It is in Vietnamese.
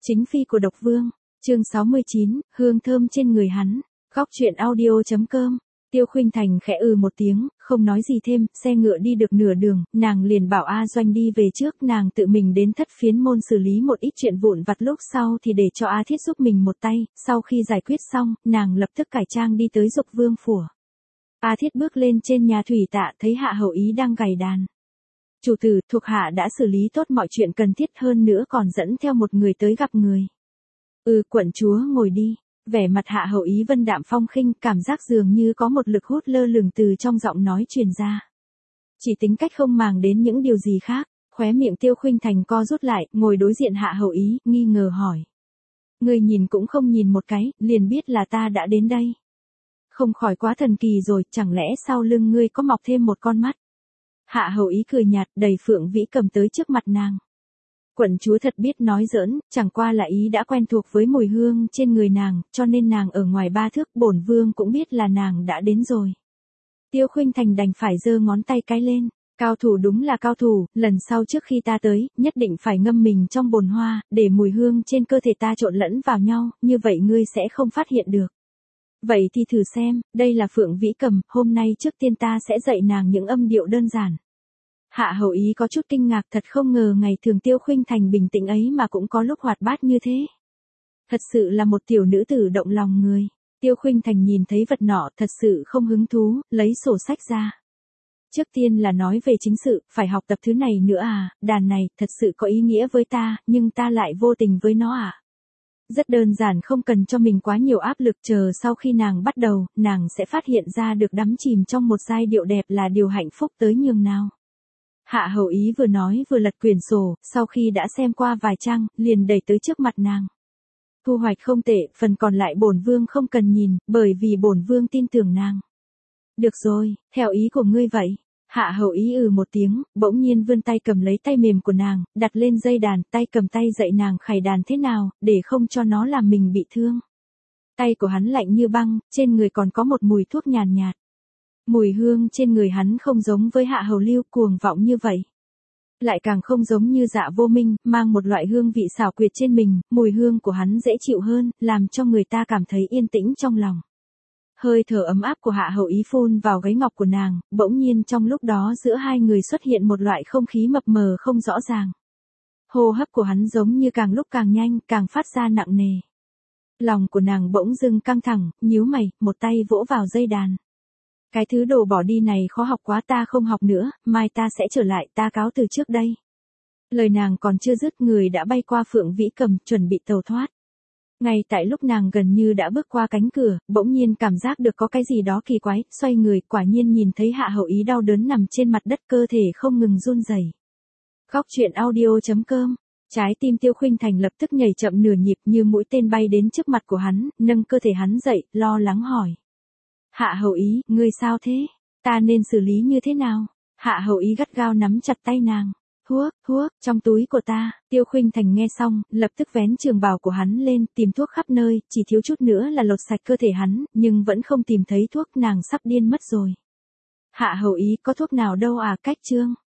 Chính phi của độc vương, chương 69, hương thơm trên người hắn, góc truyện audio.com. Tiêu Khuynh Thành khẽ một tiếng, không nói gì thêm, xe ngựa đi được nửa đường, nàng liền bảo A Doanh đi về trước, nàng tự mình đến Thất Phiến môn xử lý một ít chuyện vụn vặt, lúc sau thì để cho A Thiết giúp mình một tay, sau khi giải quyết xong, nàng lập tức cải trang đi tới Dục Vương phủ. A Thiết bước lên trên nhà thủy tạ, thấy Hạ Hậu Ý đang gảy đàn. Chủ tử, thuộc hạ đã xử lý tốt mọi chuyện cần thiết, hơn nữa còn dẫn theo một người tới gặp người. Quận chúa ngồi đi. Vẻ mặt Hạ Hậu Ý vân đạm phong khinh, cảm giác dường như có một lực hút lơ lửng từ trong giọng nói truyền ra. Chỉ tính cách không màng đến những điều gì khác, khóe miệng Tiêu Khuynh Thành co rút lại, ngồi đối diện Hạ Hậu Ý, nghi ngờ hỏi. Ngươi nhìn cũng không nhìn một cái, liền biết là ta đã đến đây. Không khỏi quá thần kỳ rồi, chẳng lẽ sau lưng ngươi có mọc thêm một con mắt? Hạ Hậu Ý cười nhạt, đẩy Phượng Vĩ Cầm tới trước mặt nàng. Quận chúa thật biết nói giỡn, chẳng qua là ý đã quen thuộc với mùi hương trên người nàng, cho nên nàng ở ngoài 3 thước, bổn vương cũng biết là nàng đã đến rồi. Tiêu Khuynh Thành đành phải giơ ngón tay cái lên, cao thủ đúng là cao thủ, lần sau trước khi ta tới, nhất định phải ngâm mình trong bồn hoa, để mùi hương trên cơ thể ta trộn lẫn vào nhau, như vậy ngươi sẽ không phát hiện được. Vậy thì thử xem, đây là Phượng Vĩ Cầm, hôm nay trước tiên ta sẽ dạy nàng những âm điệu đơn giản. Hạ Hậu Ý có chút kinh ngạc, thật không ngờ ngày thường Tiêu Khuynh Thành bình tĩnh ấy mà cũng có lúc hoạt bát như thế. Thật sự là một tiểu nữ tử động lòng người. Tiêu Khuynh Thành nhìn thấy vật nọ thật sự không hứng thú, lấy sổ sách ra. Trước tiên là nói về chính sự, phải học tập thứ này nữa à, đàn này thật sự có ý nghĩa với ta, nhưng ta lại vô tình với nó à. Rất đơn giản, không cần cho mình quá nhiều áp lực, chờ sau khi nàng bắt đầu, nàng sẽ phát hiện ra được đắm chìm trong một giai điệu đẹp là điều hạnh phúc tới nhường nào. Hạ Hậu Ý vừa nói vừa lật quyển sổ, sau khi đã xem qua vài trang, liền đẩy tới trước mặt nàng. Thu hoạch không tệ, phần còn lại bổn vương không cần nhìn, bởi vì bổn vương tin tưởng nàng. Được rồi, theo ý của ngươi vậy. Hạ Hậu Ý một tiếng, bỗng nhiên vươn tay cầm lấy tay mềm của nàng, đặt lên dây đàn, tay cầm tay dạy nàng khải đàn thế nào, để không cho nó làm mình bị thương. Tay của hắn lạnh như băng, trên người còn có một mùi thuốc nhàn nhạt. Mùi hương trên người hắn không giống với Hạ Hầu Lưu cuồng vọng như vậy. Lại càng không giống như Dạ Vô Minh, mang một loại hương vị xảo quyệt trên mình, mùi hương của hắn dễ chịu hơn, làm cho người ta cảm thấy yên tĩnh trong lòng. Hơi thở ấm áp của Hạ Hậu Ý phun vào gáy ngọc của nàng, bỗng nhiên trong lúc đó giữa hai người xuất hiện một loại không khí mập mờ không rõ ràng. Hô hấp của hắn giống như càng lúc càng nhanh, càng phát ra nặng nề. Lòng của nàng bỗng dưng căng thẳng, nhíu mày, một tay vỗ vào dây đàn. Cái thứ đồ bỏ đi này khó học quá, ta không học nữa, mai ta sẽ trở lại, ta cáo từ trước đây. Lời nàng còn chưa dứt, người đã bay qua Phượng Vĩ Cầm, chuẩn bị tàu thoát. Ngay tại lúc nàng gần như đã bước qua cánh cửa, bỗng nhiên cảm giác được có cái gì đó kỳ quái, xoay người, quả nhiên nhìn thấy Hạ Hậu Ý đau đớn nằm trên mặt đất, cơ thể không ngừng run rẩy. Góc truyện audio.com. Trái tim Tiêu Khuynh Thành lập tức nhảy chậm nửa nhịp, như mũi tên bay đến trước mặt của hắn, nâng cơ thể hắn dậy, lo lắng hỏi. Hạ Hậu Ý, ngươi sao thế? Ta nên xử lý như thế nào? Hạ Hậu Ý gắt gao nắm chặt tay nàng. Thuốc, trong túi của ta. Tiêu Khuynh Thành nghe xong, lập tức vén trường bào của hắn lên, tìm thuốc khắp nơi, chỉ thiếu chút nữa là lột sạch cơ thể hắn, nhưng vẫn không tìm thấy thuốc, nàng sắp điên mất rồi. Hạ Hậu Ý, có thuốc nào đâu à, cách chương.